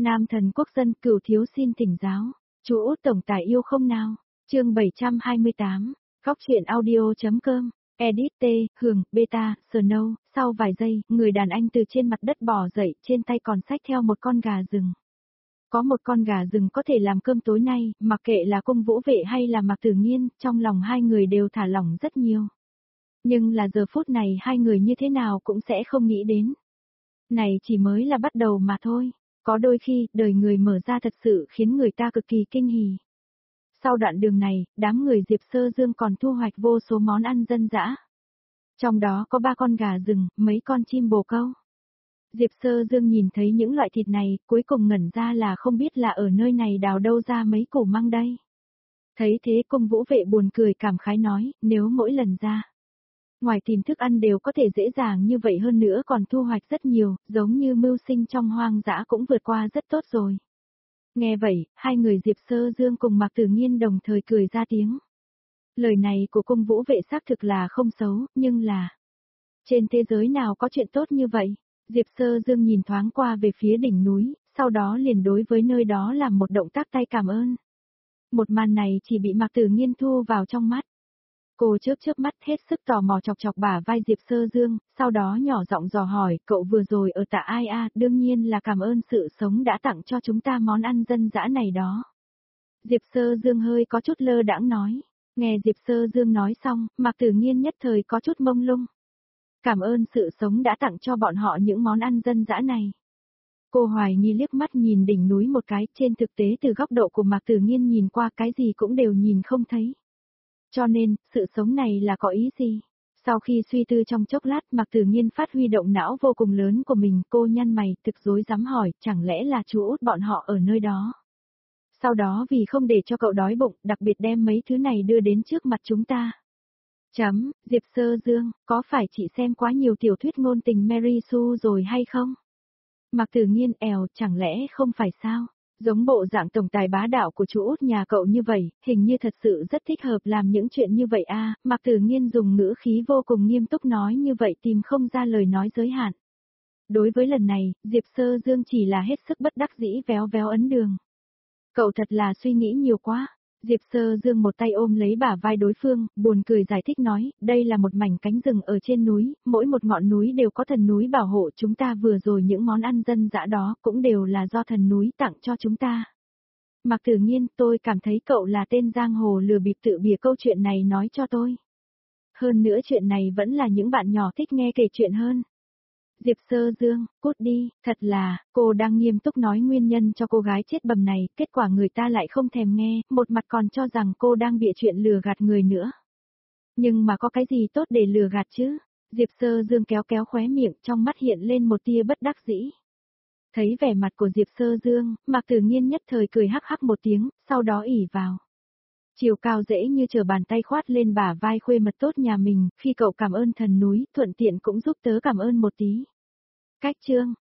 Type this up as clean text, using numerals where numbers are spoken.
Nam thần quốc dân cửu thiếu xin thỉnh giáo. Chú Út tổng tài yêu không nào? Chương 728. Góc truyện audio.com. Edit T, Hường, Beta, Snow. Sau vài giây, người đàn anh từ trên mặt đất bò dậy, trên tay còn xách theo một con gà rừng. Có một con gà rừng có thể làm cơm tối nay, mặc kệ là Cung Vũ Vệ hay là Mạc Tử Nghiên, trong lòng hai người đều thả lỏng rất nhiều. Nhưng là giờ phút này hai người như thế nào cũng sẽ không nghĩ đến. Này chỉ mới là bắt đầu mà thôi. Có đôi khi, đời người mở ra thật sự khiến người ta cực kỳ kinh hỉ. Sau đoạn đường này, đám người Diệp Sơ Dương còn thu hoạch vô số món ăn dân dã. Trong đó có 3 con gà rừng, mấy con chim bồ câu. Diệp Sơ Dương nhìn thấy những loại thịt này, cuối cùng ngẩn ra là không biết là ở nơi này đào đâu ra mấy củ măng đây. Thấy thế Cung Vũ Vệ buồn cười cảm khái nói, nếu mỗi lần ra ngoài tìm thức ăn đều có thể dễ dàng như vậy hơn nữa còn thu hoạch rất nhiều, giống như mưu sinh trong hoang dã cũng vượt qua rất tốt rồi. Nghe vậy, hai người Diệp Sơ Dương cùng Mạc Tử Nghiên đồng thời cười ra tiếng. Lời này của Cung Vũ Vệ xác thực là không xấu, nhưng là trên thế giới nào có chuyện tốt như vậy? Diệp Sơ Dương nhìn thoáng qua về phía đỉnh núi, sau đó liền đối với nơi đó làm một động tác tay cảm ơn. Một màn này chỉ bị Mạc Tử Nghiên thu vào trong mắt. Cô chớp mắt hết sức tò mò chọc chọc bả vai Diệp Sơ Dương, sau đó nhỏ giọng dò hỏi, cậu vừa rồi ở tạ ai a? Đương nhiên là cảm ơn sự sống đã tặng cho chúng ta món ăn dân dã này đó. Diệp Sơ Dương hơi có chút lơ đãng nói. Nghe Diệp Sơ Dương nói xong, Mạc Tử Nghiên nhất thời có chút mông lung. Cảm ơn sự sống đã tặng cho bọn họ những món ăn dân dã này. Cô hoài nghi liếc mắt nhìn đỉnh núi một cái, trên thực tế từ góc độ của Mạc Tử Nghiên nhìn qua cái gì cũng đều nhìn không thấy. Cho nên, sự sống này là có ý gì? Sau khi suy tư trong chốc lát Mạc Tử Nghiên phát huy động não vô cùng lớn của mình, cô nhăn mày, thực rối rắm hỏi, chẳng lẽ là chú Út bọn họ ở nơi đó? Sau đó vì không để cho cậu đói bụng, đặc biệt đem mấy thứ này đưa đến trước mặt chúng ta. Diệp Sơ Dương, có phải chị xem quá nhiều tiểu thuyết ngôn tình Mary Sue rồi hay không? Mạc Tử Nghiên chẳng lẽ không phải sao? Giống bộ dạng tổng tài bá đạo của chú Út nhà cậu như vậy, hình như thật sự rất thích hợp làm những chuyện như vậy a. Mạc Tử Nghiên dùng ngữ khí vô cùng nghiêm túc nói như vậy tìm không ra lời nói giới hạn. Đối với lần này, Diệp Sơ Dương chỉ là hết sức bất đắc dĩ véo véo ấn đường. Cậu thật là suy nghĩ nhiều quá. Diệp Sơ Dương một tay ôm lấy bả vai đối phương, buồn cười giải thích nói, đây là một mảnh cánh rừng ở trên núi, mỗi một ngọn núi đều có thần núi bảo hộ chúng ta vừa rồi những món ăn dân dã đó cũng đều là do thần núi tặng cho chúng ta. Mạc Tử Nghiên, tôi cảm thấy cậu là tên giang hồ lừa bịp tự bìa câu chuyện này nói cho tôi. Hơn nữa chuyện này vẫn là những bạn nhỏ thích nghe kể chuyện hơn. Diệp Sơ Dương, cút đi, thật là, cô đang nghiêm túc nói nguyên nhân cho cô gái chết bầm này, kết quả người ta lại không thèm nghe, một mặt còn cho rằng cô đang bịa chuyện lừa gạt người nữa. Nhưng mà có cái gì tốt để lừa gạt chứ? Diệp Sơ Dương kéo kéo khóe miệng, trong mắt hiện lên một tia bất đắc dĩ. Thấy vẻ mặt của Diệp Sơ Dương, Mạc Tử Nghiên nhất thời cười hắc hắc một tiếng, sau đó ỉ vào. Chiều cao dễ như trở bàn tay khoát lên bả vai khuê mật tốt nhà mình, khi cậu cảm ơn thần núi, thuận tiện cũng giúp tớ cảm ơn một tí. Cách chương